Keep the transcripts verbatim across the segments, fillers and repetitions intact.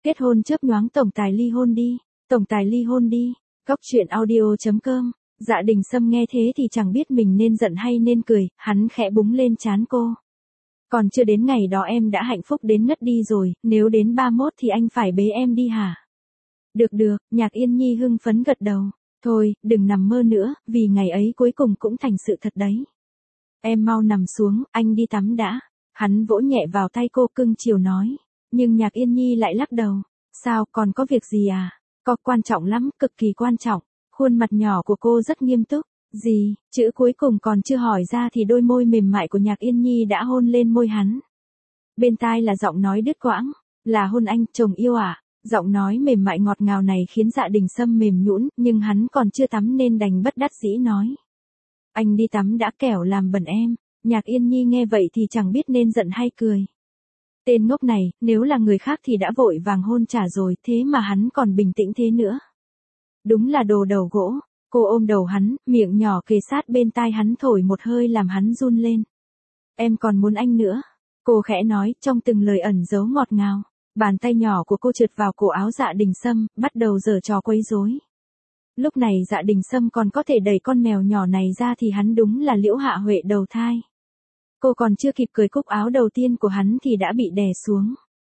Kết hôn chớp nhoáng tổng tài ly hôn đi, tổng tài ly hôn đi. Góc truyện audio.com. Dạ Đình Sâm nghe thế thì chẳng biết mình nên giận hay nên cười, hắn khẽ búng lên trán cô. Còn chưa đến ngày đó em đã hạnh phúc đến ngất đi rồi, nếu đến ba mốt thì anh phải bế em đi hả? Được được, Nhạc Yên Nhi hưng phấn gật đầu. Thôi, đừng nằm mơ nữa, vì ngày ấy cuối cùng cũng thành sự thật đấy. Em mau nằm xuống, anh đi tắm đã. Hắn vỗ nhẹ vào tay cô cưng chiều nói. Nhưng Nhạc Yên Nhi lại lắc đầu. Sao, còn có việc gì à? Có quan trọng lắm, cực kỳ quan trọng. Khuôn mặt nhỏ của cô rất nghiêm túc. Gì, chữ cuối cùng còn chưa hỏi ra thì đôi môi mềm mại của Nhạc Yên Nhi đã hôn lên môi hắn. Bên tai là giọng nói đứt quãng. Là hôn anh, chồng yêu à? Giọng nói mềm mại ngọt ngào này khiến Dạ Đình Sâm mềm nhũn, nhưng hắn còn chưa tắm nên đành bất đắc dĩ nói. Anh đi tắm đã, kẻo làm bẩn em. Nhạc Yên Nhi nghe vậy thì chẳng biết nên giận hay cười. Tên ngốc này, nếu là người khác thì đã vội vàng hôn trả rồi, thế mà hắn còn bình tĩnh thế nữa. Đúng là đồ đầu gỗ. Cô ôm đầu hắn, miệng nhỏ kề sát bên tai hắn thổi một hơi làm hắn run lên. Em còn muốn anh nữa. Cô khẽ nói, trong từng lời ẩn giấu ngọt ngào. Bàn tay nhỏ của cô trượt vào cổ áo Dạ Đình Sâm, bắt đầu giở trò quấy rối. Lúc này Dạ Đình Sâm còn có thể đẩy con mèo nhỏ này ra thì hắn đúng là Liễu Hạ Huệ đầu thai. Cô còn chưa kịp cởi cúc áo đầu tiên của hắn thì đã bị đè xuống.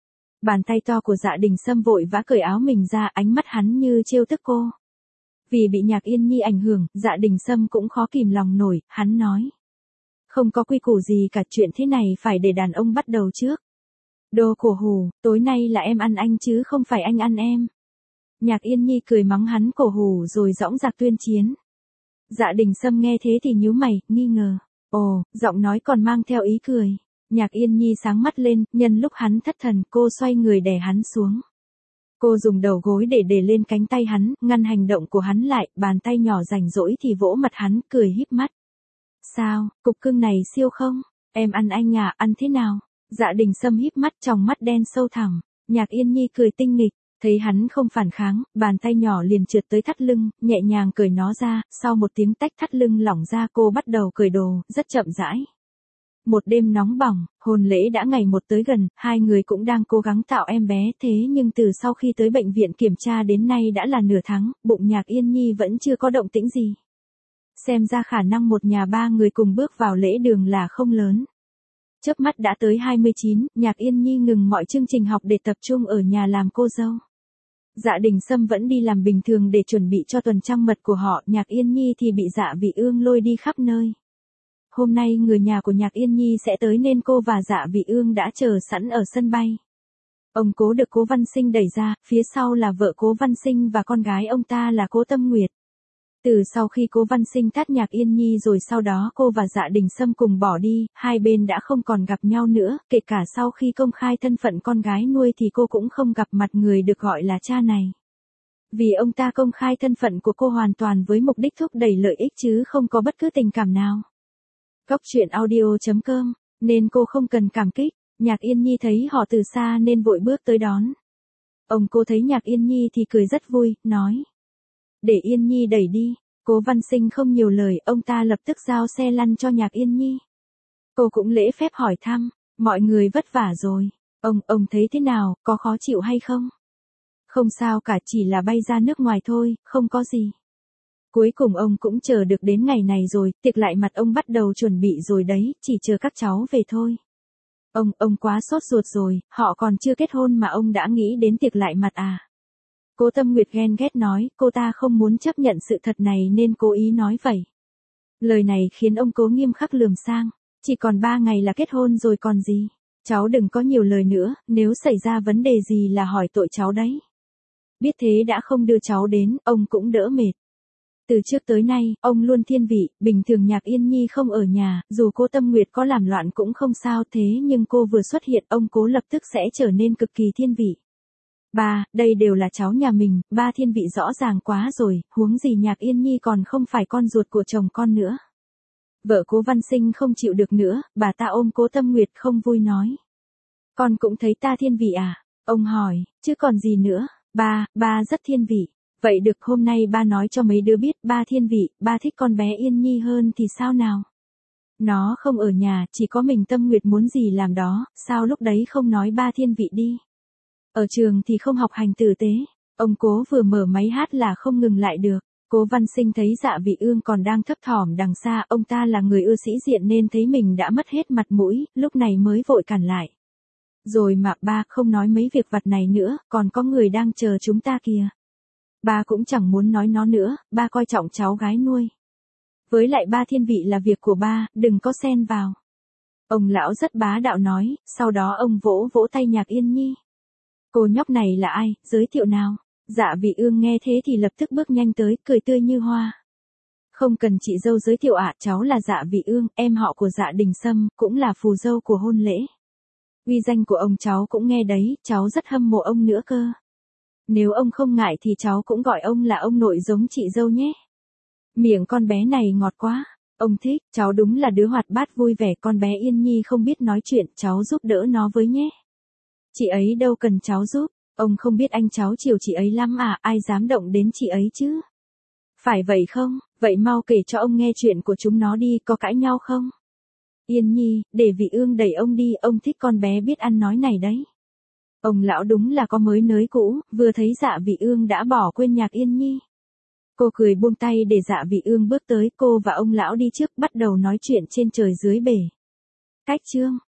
Bàn tay to của Dạ Đình Sâm vội vã cởi áo mình ra, ánh mắt hắn như trêu tức cô. Vì bị Nhạc Yên Nhi ảnh hưởng, Dạ Đình Sâm cũng khó kìm lòng nổi, hắn nói. Không có quy củ gì cả, chuyện thế này phải để đàn ông bắt đầu trước. Đồ cổ hủ, tối nay là em ăn anh chứ không phải anh ăn em. Nhạc Yên Nhi cười mắng hắn cổ hủ rồi dõng dạc tuyên chiến. Dạ Đình Sâm nghe thế thì nhíu mày, nghi ngờ. Ồ, giọng nói còn mang theo ý cười. Nhạc Yên Nhi sáng mắt lên, nhân lúc hắn thất thần, cô xoay người đè hắn xuống. Cô dùng đầu gối để để lên cánh tay hắn, ngăn hành động của hắn lại, bàn tay nhỏ rảnh rỗi thì vỗ mặt hắn, cười híp mắt. Sao, cục cưng này siêu không? Em ăn anh à, ăn thế nào? Dạ Đình Sâm híp mắt, trong mắt đen sâu thẳm. Nhạc Yên Nhi cười tinh nghịch, thấy hắn không phản kháng, bàn tay nhỏ liền trượt tới thắt lưng, nhẹ nhàng cởi nó ra, sau một tiếng tách thắt lưng lỏng ra cô bắt đầu cởi đồ, rất chậm rãi. Một đêm nóng bỏng, hôn lễ đã ngày một tới gần, hai người cũng đang cố gắng tạo em bé, thế nhưng từ sau khi tới bệnh viện kiểm tra đến nay đã là nửa tháng, bụng Nhạc Yên Nhi vẫn chưa có động tĩnh gì. Xem ra khả năng một nhà ba người cùng bước vào lễ đường là không lớn. Chớp mắt đã tới hai mươi chín, Nhạc Yên Nhi ngừng mọi chương trình học để tập trung ở nhà làm cô dâu. Dạ Đình Sâm vẫn đi làm bình thường để chuẩn bị cho tuần trăng mật của họ, Nhạc Yên Nhi thì bị Dạ Vị Ương lôi đi khắp nơi. Hôm nay người nhà của Nhạc Yên Nhi sẽ tới nên cô và Dạ Vị Ương đã chờ sẵn ở sân bay. Ông Cố được Cố Văn Sinh đẩy ra, phía sau là vợ Cố Văn Sinh và con gái ông ta là Cố Tâm Nguyệt. Từ sau khi Cố Văn Sinh tát Nhạc Yên Nhi rồi sau đó cô và Dạ Đình Sâm cùng bỏ đi, hai bên đã không còn gặp nhau nữa, kể cả sau khi công khai thân phận con gái nuôi thì cô cũng không gặp mặt người được gọi là cha này. Vì ông ta công khai thân phận của cô hoàn toàn với mục đích thúc đẩy lợi ích chứ không có bất cứ tình cảm nào. Góc truyện audio.com, nên cô không cần cảm kích. Nhạc Yên Nhi thấy họ từ xa nên vội bước tới đón. Ông Cố thấy Nhạc Yên Nhi thì cười rất vui, nói. Để Yên Nhi đẩy đi. Cố Văn Sinh không nhiều lời, ông ta lập tức giao xe lăn cho Nhạc Yên Nhi. Cô cũng lễ phép hỏi thăm, mọi người vất vả rồi. Ông, ông thấy thế nào, có khó chịu hay không? Không sao cả, chỉ là bay ra nước ngoài thôi, không có gì. Cuối cùng ông cũng chờ được đến ngày này rồi, tiệc lại mặt ông bắt đầu chuẩn bị rồi đấy, chỉ chờ các cháu về thôi. Ông, ông quá sốt ruột rồi, họ còn chưa kết hôn mà ông đã nghĩ đến tiệc lại mặt à? Cố Tâm Nguyệt ghen ghét nói, cô ta không muốn chấp nhận sự thật này nên cố ý nói vậy. Lời này khiến ông Cố nghiêm khắc lườm sang, chỉ còn ba ngày là kết hôn rồi còn gì. Cháu đừng có nhiều lời nữa, nếu xảy ra vấn đề gì là hỏi tội cháu đấy. Biết thế đã không đưa cháu đến, ông cũng đỡ mệt. Từ trước tới nay, ông luôn thiên vị, bình thường Nhạc Yên Nhi không ở nhà, dù cô Tâm Nguyệt có làm loạn cũng không sao thế nhưng cô vừa xuất hiện ông Cố lập tức sẽ trở nên cực kỳ thiên vị. Ba, đây đều là cháu nhà mình, ba thiên vị rõ ràng quá rồi, huống gì Nhạc Yên Nhi còn không phải con ruột của chồng con nữa. Vợ Cố Văn Sinh không chịu được nữa, bà ta ôm Cố Tâm Nguyệt không vui nói. Con cũng thấy ta thiên vị à? Ông hỏi, chứ còn gì nữa, ba, ba rất thiên vị. Vậy được hôm nay ba nói cho mấy đứa biết ba thiên vị, ba thích con bé Yên Nhi hơn thì sao nào? Nó không ở nhà, chỉ có mình Tâm Nguyệt muốn gì làm đó, sao lúc đấy không nói ba thiên vị đi? Ở trường thì không học hành tử tế, ông Cố vừa mở máy hát là không ngừng lại được. Cố Văn Sinh thấy Dạ Vị Ương còn đang thấp thỏm đằng xa, ông ta là người ưa sĩ diện nên thấy mình đã mất hết mặt mũi, lúc này mới vội cản lại. Rồi mà ba, không nói mấy việc vặt này nữa, còn có người đang chờ chúng ta kìa. Ba cũng chẳng muốn nói nó nữa, ba coi trọng cháu gái nuôi. Với lại ba, thiên vị là việc của ba, đừng có xen vào. Ông lão rất bá đạo nói, sau đó ông vỗ vỗ tay Nhạc Yên Nhi. Cô nhóc này là ai, giới thiệu nào? Dạ Vị Ương nghe thế thì lập tức bước nhanh tới, cười tươi như hoa. Không cần chị dâu giới thiệu ạ, cháu là Dạ Vị Ương, em họ của Dạ Đình Sâm, cũng là phù dâu của hôn lễ. Uy danh của ông cháu cũng nghe đấy, cháu rất hâm mộ ông nữa cơ. Nếu ông không ngại thì cháu cũng gọi ông là ông nội giống chị dâu nhé. Miệng con bé này ngọt quá. Ông thích, cháu đúng là đứa hoạt bát vui vẻ, con bé Yên Nhi không biết nói chuyện, cháu giúp đỡ nó với nhé. Chị ấy đâu cần cháu giúp, ông không biết anh cháu chiều chị ấy lắm à, ai dám động đến chị ấy chứ. Phải vậy không, vậy mau kể cho ông nghe chuyện của chúng nó đi, có cãi nhau không? Yên Nhi, để Vị Ương đẩy ông đi, ông thích con bé biết ăn nói này đấy. Ông lão đúng là có mới nới cũ, vừa thấy Dạ Vị Ương đã bỏ quên Nhạc Yên Nhi. Cô cười buông tay để Dạ Vị Ương bước tới, cô và ông lão đi trước bắt đầu nói chuyện trên trời dưới bể. Cách chương